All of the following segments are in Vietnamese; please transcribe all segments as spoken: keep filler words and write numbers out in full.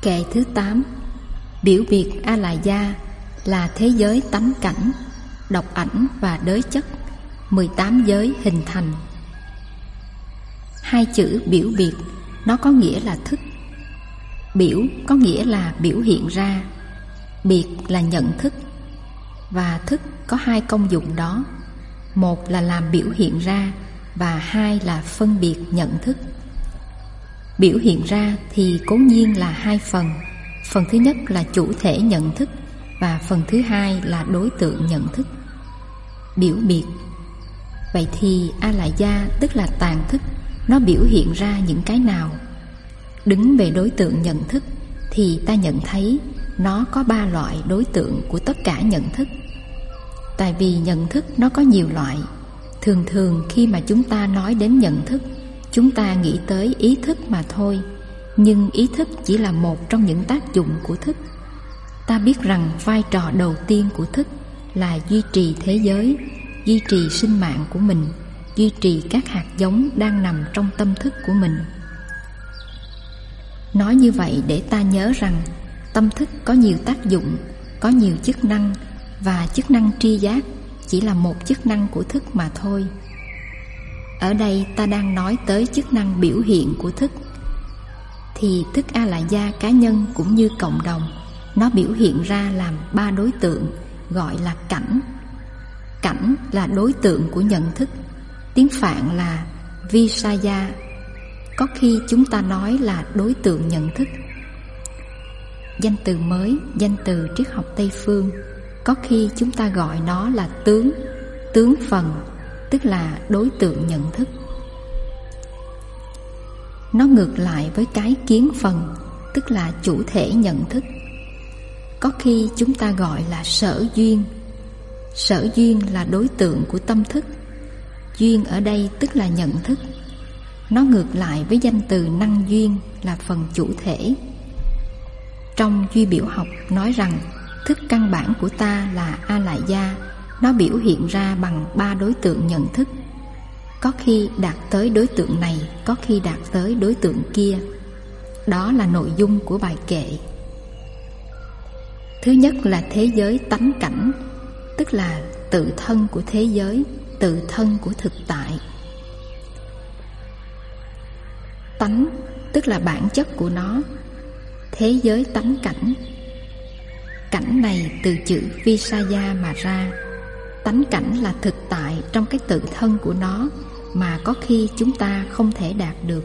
Kệ thứ tám. Biểu biệt A-la-gia là thế giới tánh cảnh, độc ảnh và đới chất, mười tám giới hình thành. Hai chữ biểu biệt nó có nghĩa là thức. Biểu có nghĩa là biểu hiện ra, biệt là nhận thức. Và thức có hai công dụng đó. Một là làm biểu hiện ra, và hai là phân biệt nhận thức. Biểu hiện ra thì cố nhiên là hai phần. Phần thứ nhất là chủ thể nhận thức, và phần thứ hai là đối tượng nhận thức. Biểu biệt. Vậy thì A-la-gia tức là tàn thức, nó biểu hiện ra những cái nào? Đứng về đối tượng nhận thức thì ta nhận thấy nó có ba loại đối tượng của tất cả nhận thức. Tại vì nhận thức nó có nhiều loại. Thường thường khi mà chúng ta nói đến nhận thức, chúng ta nghĩ tới ý thức mà thôi. Nhưng ý thức chỉ là một trong những tác dụng của thức. Ta biết rằng vai trò đầu tiên của thức là duy trì thế giới, duy trì sinh mạng của mình, duy trì các hạt giống đang nằm trong tâm thức của mình. Nói như vậy để ta nhớ rằng tâm thức có nhiều tác dụng, có nhiều chức năng, và chức năng tri giác chỉ là một chức năng của thức mà thôi. Ở đây ta đang nói tới chức năng biểu hiện của thức. Thì thức A-la-gia cá nhân cũng như cộng đồng, nó biểu hiện ra làm ba đối tượng, gọi là cảnh. Cảnh là đối tượng của nhận thức. Tiếng Phạn là Visaya. Có khi chúng ta nói là đối tượng nhận thức. Danh từ mới, danh từ triết học Tây Phương. Có khi chúng ta gọi nó là tướng, tướng phần, tức là đối tượng nhận thức. Nó ngược lại với cái kiến phần, tức là chủ thể nhận thức. Có khi chúng ta gọi là sở duyên. Sở duyên là đối tượng của tâm thức. Duyên ở đây tức là nhận thức. Nó ngược lại với danh từ năng duyên là phần chủ thể. Trong duy biểu học nói rằng thức căn bản của ta là A-la-gia, nó biểu hiện ra bằng ba đối tượng nhận thức. Có khi đạt tới đối tượng này, có khi đạt tới đối tượng kia. Đó là nội dung của bài kệ. Thứ nhất là thế giới tánh cảnh, tức là tự thân của thế giới, tự thân của thực tại. Tánh tức là bản chất của nó. Thế giới tánh cảnh. Cảnh này từ chữ Visaya mà ra. Tánh cảnh là thực tại trong cái tự thân của nó mà có khi chúng ta không thể đạt được.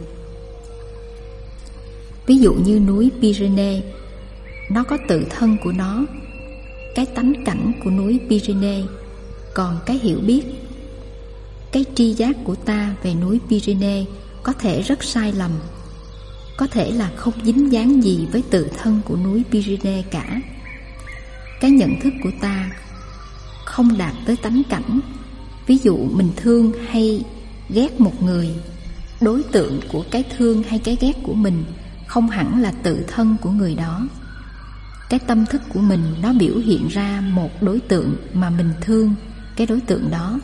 Ví dụ như núi Pyrenees, nó có tự thân của nó, cái tánh cảnh của núi Pyrenees. Còn cái hiểu biết, cái tri giác của ta về núi Pyrenees có thể rất sai lầm, có thể là không dính dáng gì với tự thân của núi Pyrenees cả. Cái nhận thức của ta không đạt tới tánh cảnh. Ví dụ mình thương hay ghét một người, đối tượng của cái thương hay cái ghét của mình không hẳn là tự thân của người đó. Cái tâm thức của mình nó biểu hiện ra một đối tượng mà mình thương cái đối tượng đó.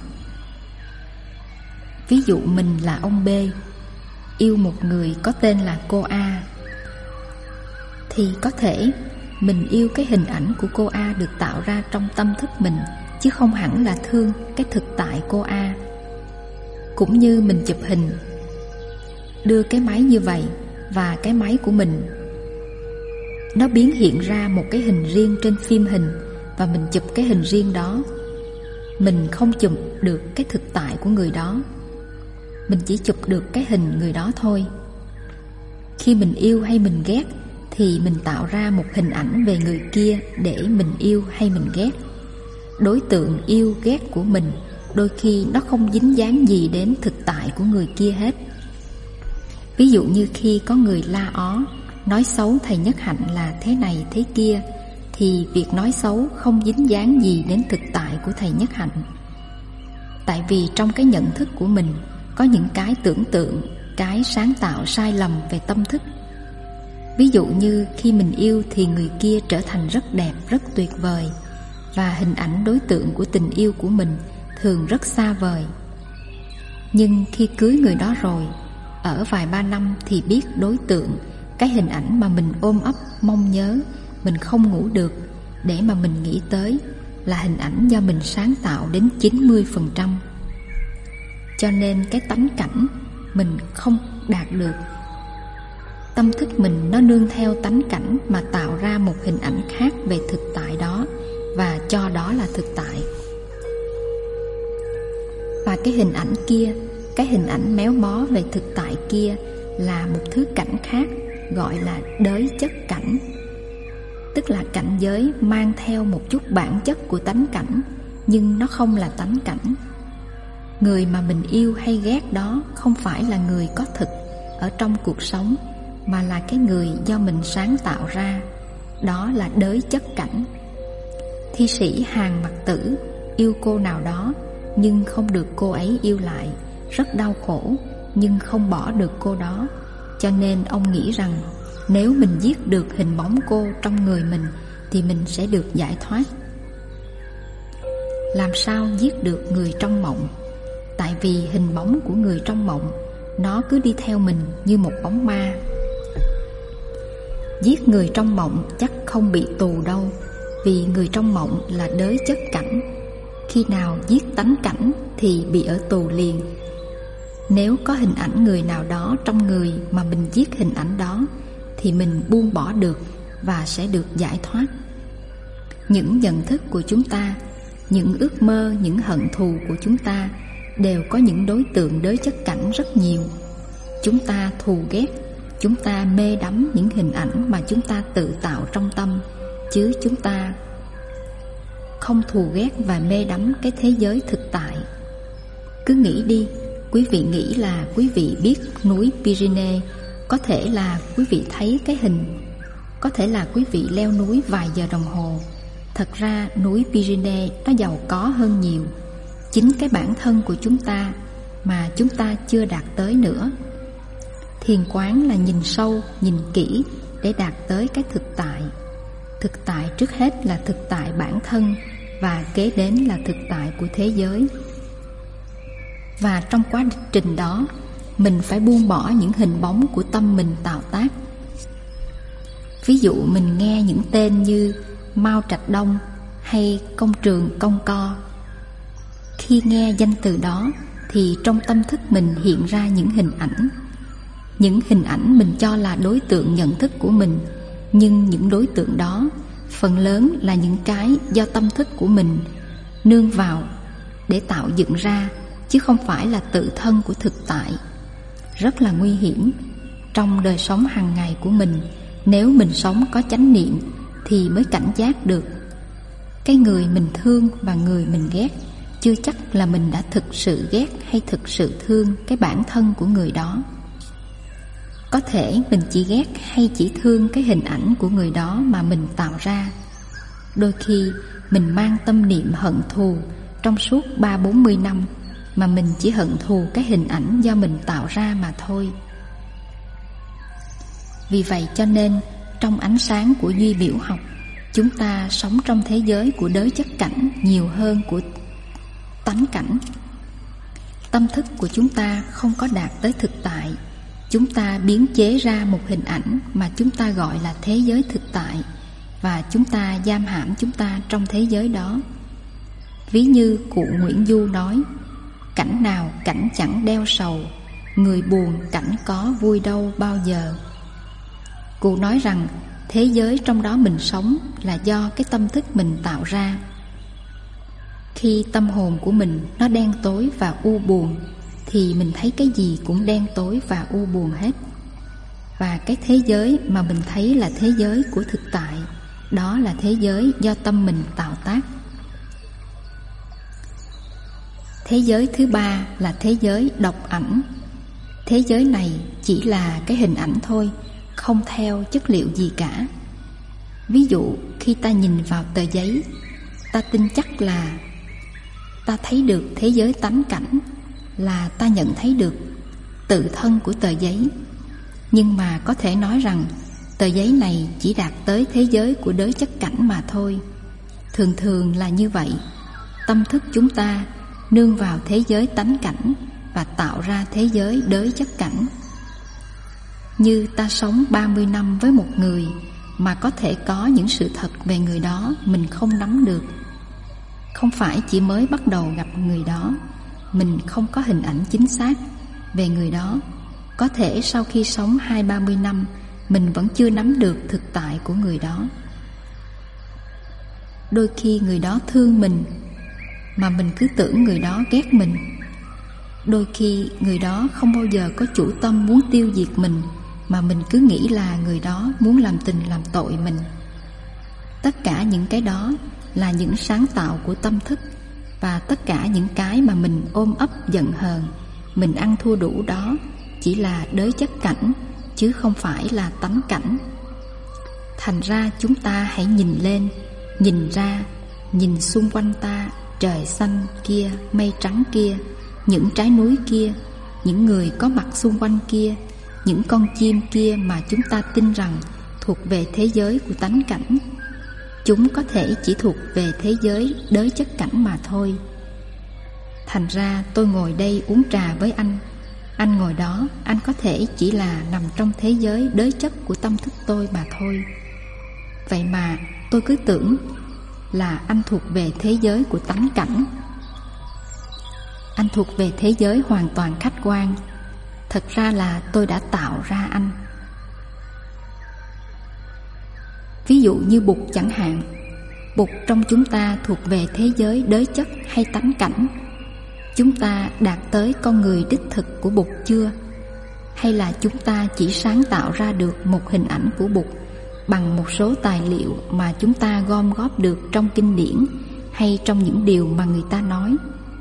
Ví dụ mình là ông B, yêu một người có tên là cô A, thì có thể mình yêu cái hình ảnh của cô A được tạo ra trong tâm thức mình, chứ không hẳn là thương cái thực tại cô A. Cũng như mình chụp hình, đưa cái máy như vậy, và cái máy của mình nó biến hiện ra một cái hình riêng trên phim hình, và mình chụp cái hình riêng đó. Mình không chụp được cái thực tại của người đó, mình chỉ chụp được cái hình người đó thôi. Khi mình yêu hay mình ghét thì mình tạo ra một hình ảnh về người kia để mình yêu hay mình ghét. Đối tượng yêu ghét của mình đôi khi nó không dính dáng gì đến thực tại của người kia hết. Ví dụ như khi có người la ó, nói xấu thầy Nhất Hạnh là thế này thế kia, thì việc nói xấu không dính dáng gì đến thực tại của thầy Nhất Hạnh. Tại vì trong cái nhận thức của mình có những cái tưởng tượng, cái sáng tạo sai lầm về tâm thức. Ví dụ như khi mình yêu thì người kia trở thành rất đẹp, rất tuyệt vời, và hình ảnh đối tượng của tình yêu của mình thường rất xa vời. Nhưng khi cưới người đó rồi, ở vài ba năm thì biết đối tượng, Cái hình ảnh mà mình ôm ấp, mong nhớ, mình không ngủ được để mà mình nghĩ tới là hình ảnh do mình sáng tạo đến chín mươi phần trăm. Cho nên cái tánh cảnh mình không đạt được. Tâm thức mình nó nương theo tánh cảnh mà tạo ra một hình ảnh khác về thực tại đó, và cho đó là thực tại. Và cái hình ảnh kia, cái hình ảnh méo mó về thực tại kia là một thứ cảnh khác, gọi là đới chất cảnh. Tức là cảnh giới mang theo một chút bản chất của tánh cảnh, nhưng nó không là tánh cảnh. Người mà mình yêu hay ghét đó không phải là người có thực ở trong cuộc sống, mà là cái người do mình sáng tạo ra. Đó là đới chất cảnh. Thi sĩ Hàn Mặc Tử yêu cô nào đó, nhưng không được cô ấy yêu lại, rất đau khổ, nhưng không bỏ được cô đó. Cho nên ông nghĩ rằng nếu mình giết được hình bóng cô trong người mình thì mình sẽ được giải thoát. Làm sao giết được người trong mộng? Tại vì hình bóng của người trong mộng nó cứ đi theo mình như một bóng ma. Giết người trong mộng chắc không bị tù đâu, vì người trong mộng là đới chất cảnh. Khi nào giết tánh cảnh thì bị ở tù liền. Nếu có hình ảnh người nào đó trong người mà mình giết hình ảnh đó thì mình buông bỏ được và sẽ được giải thoát. Những nhận thức của chúng ta, những ước mơ, những hận thù của chúng ta đều có những đối tượng đới chất cảnh rất nhiều. Chúng ta thù ghét, chúng ta mê đắm những hình ảnh mà chúng ta tự tạo trong tâm, chứ chúng ta không thù ghét và mê đắm cái thế giới thực tại. Cứ nghĩ đi, quý vị nghĩ là quý vị biết núi Pyrenees, có thể là quý vị thấy cái hình, có thể là quý vị leo núi vài giờ đồng hồ. Thật ra núi Pyrenees nó giàu có hơn nhiều, chính cái bản thân của chúng ta mà chúng ta chưa đạt tới nữa. Thiền quán là nhìn sâu, nhìn kỹ để đạt tới cái thực tại. Thực tại trước hết là thực tại bản thân, và kế đến là thực tại của thế giới. Và trong quá trình đó, mình phải buông bỏ những hình bóng của tâm mình tạo tác. Ví dụ mình nghe những tên như Mao Trạch Đông hay Công Trường Công Co. Khi nghe danh từ đó thì trong tâm thức mình hiện ra những hình ảnh. Những hình ảnh mình cho là đối tượng nhận thức của mình, nhưng những đối tượng đó phần lớn là những cái do tâm thức của mình nương vào để tạo dựng ra, chứ không phải là tự thân của thực tại. Rất là nguy hiểm. Trong đời sống hàng ngày của mình, nếu mình sống có chánh niệm thì mới cảnh giác được. Cái người mình thương và người mình ghét chưa chắc là mình đã thực sự ghét hay thực sự thương cái bản thân của người đó. Có thể mình chỉ ghét hay chỉ thương cái hình ảnh của người đó mà mình tạo ra. Đôi khi mình mang tâm niệm hận thù trong suốt ba bốn mươi năm, mà mình chỉ hận thù cái hình ảnh do mình tạo ra mà thôi. Vì vậy cho nên trong ánh sáng của duy biểu học, chúng ta sống trong thế giới của đới chất cảnh nhiều hơn của tánh cảnh. Tâm thức của chúng ta không có đạt tới thực tại. Chúng ta biến chế ra một hình ảnh mà chúng ta gọi là thế giới thực tại, và chúng ta giam hãm chúng ta trong thế giới đó. Ví như cụ Nguyễn Du nói: cảnh nào cảnh chẳng đeo sầu, người buồn cảnh có vui đâu bao giờ. Cụ nói rằng thế giới trong đó mình sống là do cái tâm thức mình tạo ra. Khi tâm hồn của mình nó đen tối và u buồn thì mình thấy cái gì cũng đen tối và u buồn hết. Và cái thế giới mà mình thấy là thế giới của thực tại, đó là thế giới do tâm mình tạo tác. Thế giới thứ ba là thế giới độc ảnh. Thế giới này chỉ là cái hình ảnh thôi, không theo chất liệu gì cả. Ví dụ khi ta nhìn vào tờ giấy, ta tin chắc là ta thấy được thế giới tánh cảnh, là ta nhận thấy được tự thân của tờ giấy. Nhưng mà có thể nói rằng tờ giấy này chỉ đạt tới thế giới của đới chất cảnh mà thôi. Thường thường là như vậy. Tâm thức chúng ta nương vào thế giới tánh cảnh và tạo ra thế giới đới chất cảnh. Như ta sống ba mươi năm với một người mà có thể có những sự thật về người đó mình không nắm được. Không phải chỉ mới bắt đầu gặp người đó, mình không có hình ảnh chính xác về người đó. Có thể sau khi sống hai ba mươi năm, mình vẫn chưa nắm được thực tại của người đó. Đôi khi người đó thương mình mà mình cứ tưởng người đó ghét mình. Đôi khi người đó không bao giờ có chủ tâm muốn tiêu diệt mình, mà mình cứ nghĩ là người đó muốn làm tình làm tội mình. Tất cả những cái đó là những sáng tạo của tâm thức, và tất cả những cái mà mình ôm ấp giận hờn, mình ăn thua đủ đó chỉ là đới chất cảnh, chứ không phải là tánh cảnh. Thành ra chúng ta hãy nhìn lên, nhìn ra, nhìn xung quanh ta, trời xanh kia, mây trắng kia, những trái núi kia, những người có mặt xung quanh kia, những con chim kia mà chúng ta tin rằng thuộc về thế giới của tánh cảnh. Chúng có thể chỉ thuộc về thế giới đới chất cảnh mà thôi. Thành ra tôi ngồi đây uống trà với anh, anh ngồi đó, anh có thể chỉ là nằm trong thế giới đới chất của tâm thức tôi mà thôi. Vậy mà tôi cứ tưởng là anh thuộc về thế giới của tánh cảnh. Anh thuộc về thế giới hoàn toàn khách quan. Thật ra là tôi đã tạo ra anh. Ví dụ như Bụt chẳng hạn. Bụt trong chúng ta thuộc về thế giới đới chất hay tánh cảnh? Chúng ta đạt tới con người đích thực của Bụt chưa? Hay là chúng ta chỉ sáng tạo ra được một hình ảnh của Bụt bằng một số tài liệu mà chúng ta gom góp được trong kinh điển hay trong những điều mà người ta nói?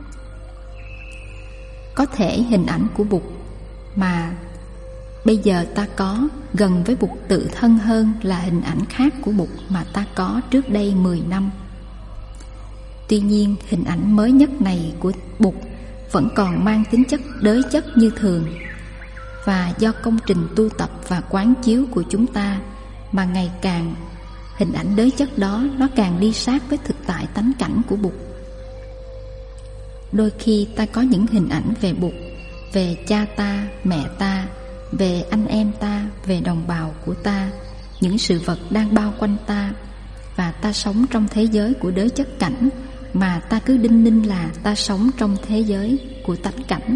Có thể hình ảnh của Bụt mà bây giờ ta có gần với Bụt tự thân hơn là hình ảnh khác của Bụt mà ta có trước đây mười năm. Tuy nhiên hình ảnh mới nhất này của Bụt vẫn còn mang tính chất đới chất như thường. Và do công trình tu tập và quán chiếu của chúng ta mà ngày càng hình ảnh đới chất đó nó càng đi sát với thực tại tánh cảnh của Bụt. Đôi khi ta có những hình ảnh về Bụt, về cha ta, mẹ ta, về anh em ta, về đồng bào của ta, những sự vật đang bao quanh ta, và ta sống trong thế giới của đới chất cảnh mà ta cứ đinh ninh là ta sống trong thế giới của tánh cảnh.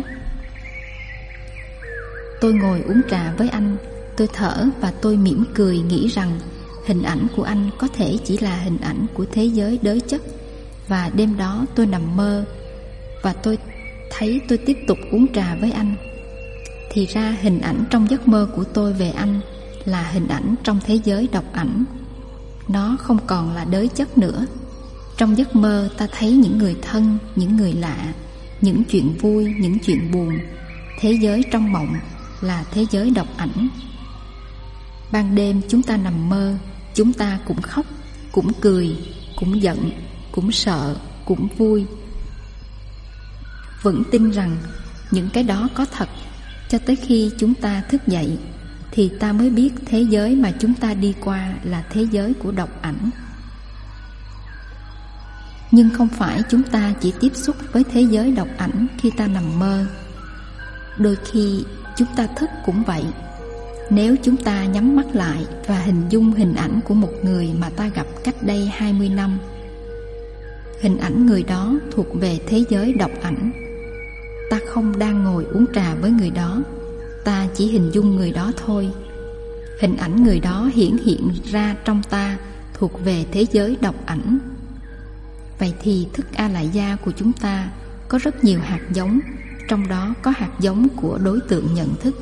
Tôi ngồi uống trà với anh, tôi thở và tôi mỉm cười nghĩ rằng hình ảnh của anh có thể chỉ là hình ảnh của thế giới đới chất. Và đêm đó tôi nằm mơ và tôi thấy tôi tiếp tục uống trà với anh. Thì ra hình ảnh trong giấc mơ của tôi về anh là hình ảnh trong thế giới độc ảnh. Nó không còn là đới chất nữa. Trong giấc mơ ta thấy những người thân, những người lạ, những chuyện vui, những chuyện buồn. Thế giới trong mộng là thế giới độc ảnh. Ban đêm chúng ta nằm mơ, chúng ta cũng khóc, cũng cười, cũng giận, cũng sợ, cũng vui. Vẫn tin rằng những cái đó có thật. Cho tới khi chúng ta thức dậy thì ta mới biết thế giới mà chúng ta đi qua là thế giới của độc ảnh. Nhưng không phải chúng ta chỉ tiếp xúc với thế giới độc ảnh khi ta nằm mơ. Đôi khi chúng ta thức cũng vậy. Nếu chúng ta nhắm mắt lại và hình dung hình ảnh của một người mà ta gặp cách đây hai mươi năm, hình ảnh người đó thuộc về thế giới độc ảnh. Ta không đang ngồi uống trà với người đó, ta chỉ hình dung người đó thôi. Hình ảnh người đó hiển hiện ra trong ta thuộc về thế giới độc ảnh. Vậy thì thức A Lại Gia của chúng ta có rất nhiều hạt giống, trong đó có hạt giống của đối tượng nhận thức.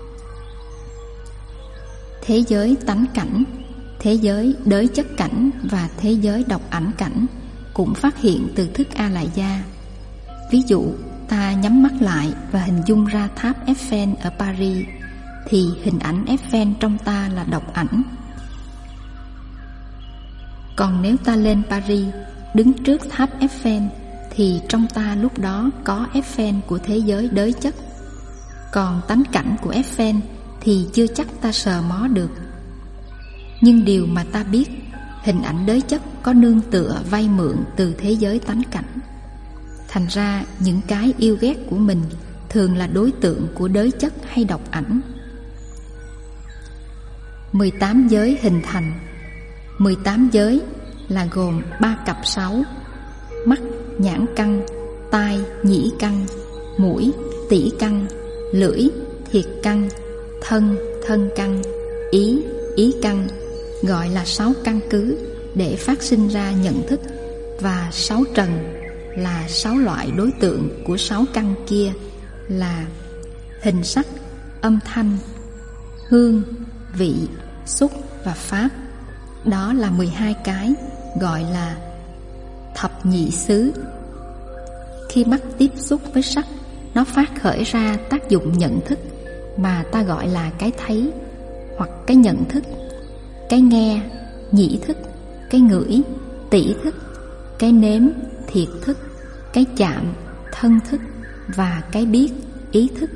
Thế giới tánh cảnh, thế giới đới chất cảnh và thế giới độc ảnh cảnh cũng phát hiện từ thức A Lại Gia. Ví dụ, ta nhắm mắt lại và hình dung ra tháp Eiffel ở Paris, thì hình ảnh Eiffel trong ta là độc ảnh. Còn nếu ta lên Paris, đứng trước tháp Eiffel, thì trong ta lúc đó có Eiffel của thế giới đới chất. Còn tánh cảnh của Eiffel thì chưa chắc ta sờ mó được. Nhưng điều mà ta biết, hình ảnh đới chất có nương tựa vay mượn từ thế giới tánh cảnh. Thành ra những cái yêu ghét của mình thường là đối tượng của đới chất hay độc ảnh. mười tám giới hình thành. Mười tám giới là gồm ba cặp sáu: mắt, nhãn căn; tai, nhĩ căn; mũi, tỷ căn; lưỡi, thiệt căn; thân, thân căn; ý, ý căn, gọi là sáu căn cứ để phát sinh ra nhận thức. Và sáu trần là sáu loại đối tượng của sáu căn kia, là hình sắc, âm thanh, hương, vị, xúc và pháp. Đó là mười hai cái, gọi là thập nhị xứ. Khi mắt tiếp xúc với sắc, nó phát khởi ra tác dụng nhận thức mà ta gọi là cái thấy hoặc cái nhận thức. Cái nghe, nhĩ thức; cái ngửi, tỷ thức; cái nếm, thiệt thức; cái chạm, thân thức; và cái biết, ý thức.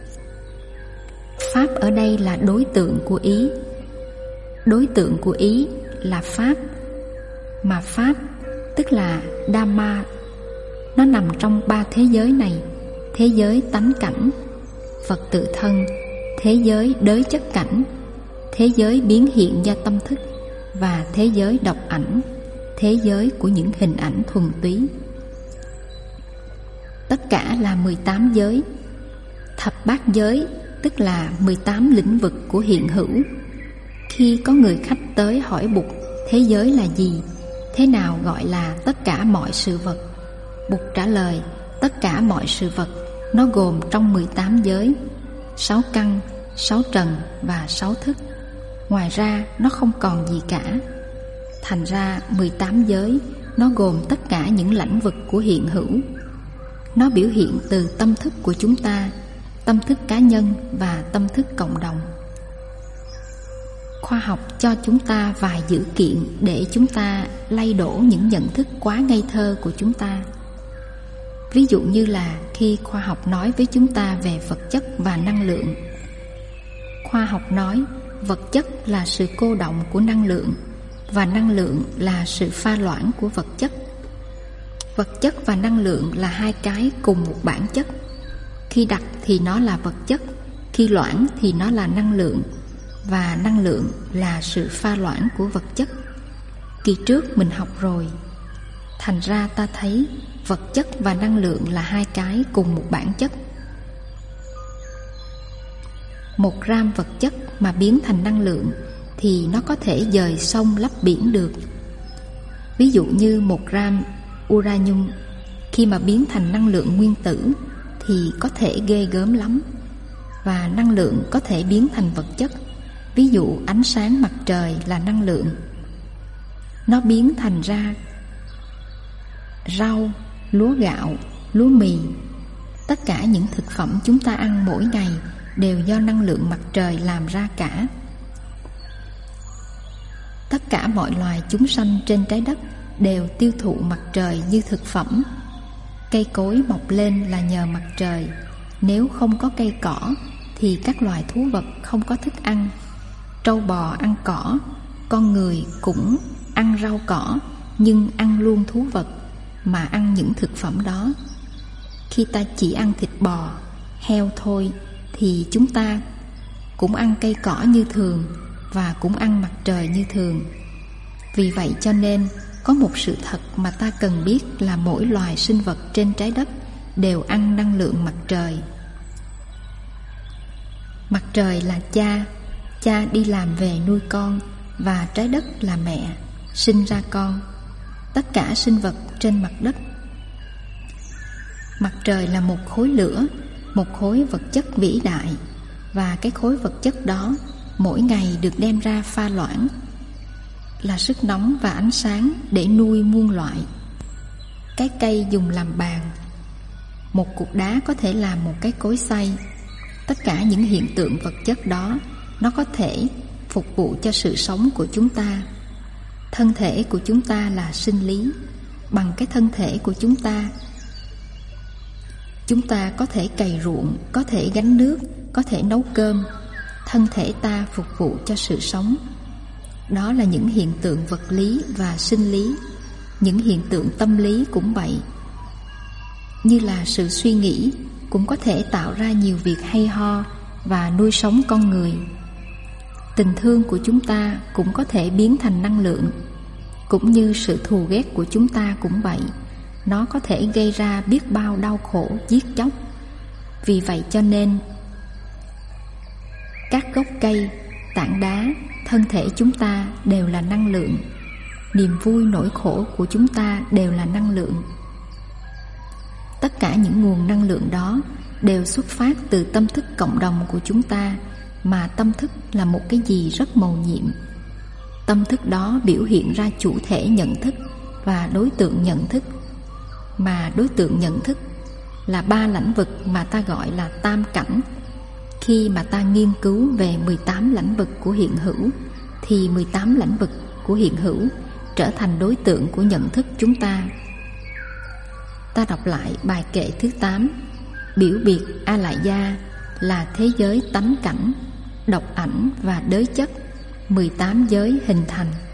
Pháp ở đây là đối tượng của ý. Đối tượng của ý là pháp, mà pháp tức là Dhamma. Nó nằm trong ba thế giới này: thế giới tánh cảnh, Phật tự thân; thế giới đới chất cảnh, thế giới biến hiện do tâm thức; và thế giới độc ảnh, thế giới của những hình ảnh thuần túy. Tất cả là mười tám giới. Thập bát giới tức là mười tám lĩnh vực của hiện hữu. Khi có người khách tới hỏi Bụt thế giới là gì, thế nào gọi là tất cả mọi sự vật, Bụt trả lời: tất cả mọi sự vật nó gồm trong mười tám giới, sáu căn, sáu trần và sáu thức. Ngoài ra nó không còn gì cả. Thành ra mười tám giới nó gồm tất cả những lãnh vực của hiện hữu. Nó biểu hiện từ tâm thức của chúng ta, tâm thức cá nhân và tâm thức cộng đồng. Khoa học cho chúng ta vài dữ kiện để chúng ta lay đổ những nhận thức quá ngây thơ của chúng ta. Ví dụ như là khi khoa học nói với chúng ta về vật chất và năng lượng. Khoa học nói vật chất là sự cô động của năng lượng, và năng lượng là sự pha loãng của vật chất. Vật chất và năng lượng là hai cái cùng một bản chất. Khi đặc thì nó là vật chất, khi loãng thì nó là năng lượng, và năng lượng là sự pha loãng của vật chất. Kỳ trước mình học rồi. Thành ra ta thấy vật chất và năng lượng là hai cái cùng một bản chất. Một gram vật chất mà biến thành năng lượng thì nó có thể dời sông lấp biển được. Ví dụ như một gram uranium khi mà biến thành năng lượng nguyên tử thì có thể ghê gớm lắm. Và năng lượng có thể biến thành vật chất. Ví dụ ánh sáng mặt trời là năng lượng. Nó biến thành ra rau, lúa gạo, lúa mì. Tất cả những thực phẩm chúng ta ăn mỗi ngày đều do năng lượng mặt trời làm ra cả. Tất cả mọi loài chúng sanh trên trái đất đều tiêu thụ mặt trời như thực phẩm. Cây cối mọc lên là nhờ mặt trời. Nếu không có cây cỏ thì các loài thú vật không có thức ăn. Trâu bò ăn cỏ, con người cũng ăn rau cỏ, nhưng ăn luôn thú vật mà ăn những thực phẩm đó. Khi ta chỉ ăn thịt bò, heo thôi thì chúng ta cũng ăn cây cỏ như thường và cũng ăn mặt trời như thường. Vì vậy cho nên có một sự thật mà ta cần biết là mỗi loài sinh vật trên trái đất đều ăn năng lượng mặt trời. Mặt trời là cha, cha đi làm về nuôi con, và trái đất là mẹ, sinh ra con. Tất cả sinh vật trên mặt đất. Mặt trời là một khối lửa, một khối vật chất vĩ đại, và cái khối vật chất đó mỗi ngày được đem ra pha loãng, là sức nóng và ánh sáng để nuôi muôn loại. Cái cây dùng làm bàn, một cục đá có thể làm một cái cối xay. Tất cả những hiện tượng vật chất đó nó có thể phục vụ cho sự sống của chúng ta. Thân thể của chúng ta là sinh lý. Bằng cái thân thể của chúng ta, chúng ta có thể cày ruộng, có thể gánh nước, có thể nấu cơm. Thân thể ta phục vụ cho sự sống. Đó là những hiện tượng vật lý và sinh lý. Những hiện tượng tâm lý cũng vậy. Như là sự suy nghĩ cũng có thể tạo ra nhiều việc hay ho và nuôi sống con người. Tình thương của chúng ta cũng có thể biến thành năng lượng. Cũng như sự thù ghét của chúng ta cũng vậy, nó có thể gây ra biết bao đau khổ, giết chóc. Vì vậy cho nên, các gốc cây, tảng đá, thân thể chúng ta đều là năng lượng. Niềm vui, nỗi khổ của chúng ta đều là năng lượng. Tất cả những nguồn năng lượng đó đều xuất phát từ tâm thức cộng đồng của chúng ta, mà tâm thức là một cái gì rất mầu nhiệm. Tâm thức đó biểu hiện ra chủ thể nhận thức và đối tượng nhận thức, mà đối tượng nhận thức là ba lãnh vực mà ta gọi là tam cảnh. Khi mà ta nghiên cứu về mười tám lãnh vực của hiện hữu, thì mười tám lãnh vực của hiện hữu trở thành đối tượng của nhận thức chúng ta. Ta đọc lại bài kệ thứ tám. Biểu biệt A Lại Gia là thế giới tánh cảnh, độc ảnh và đới chất, mười tám giới hình thành.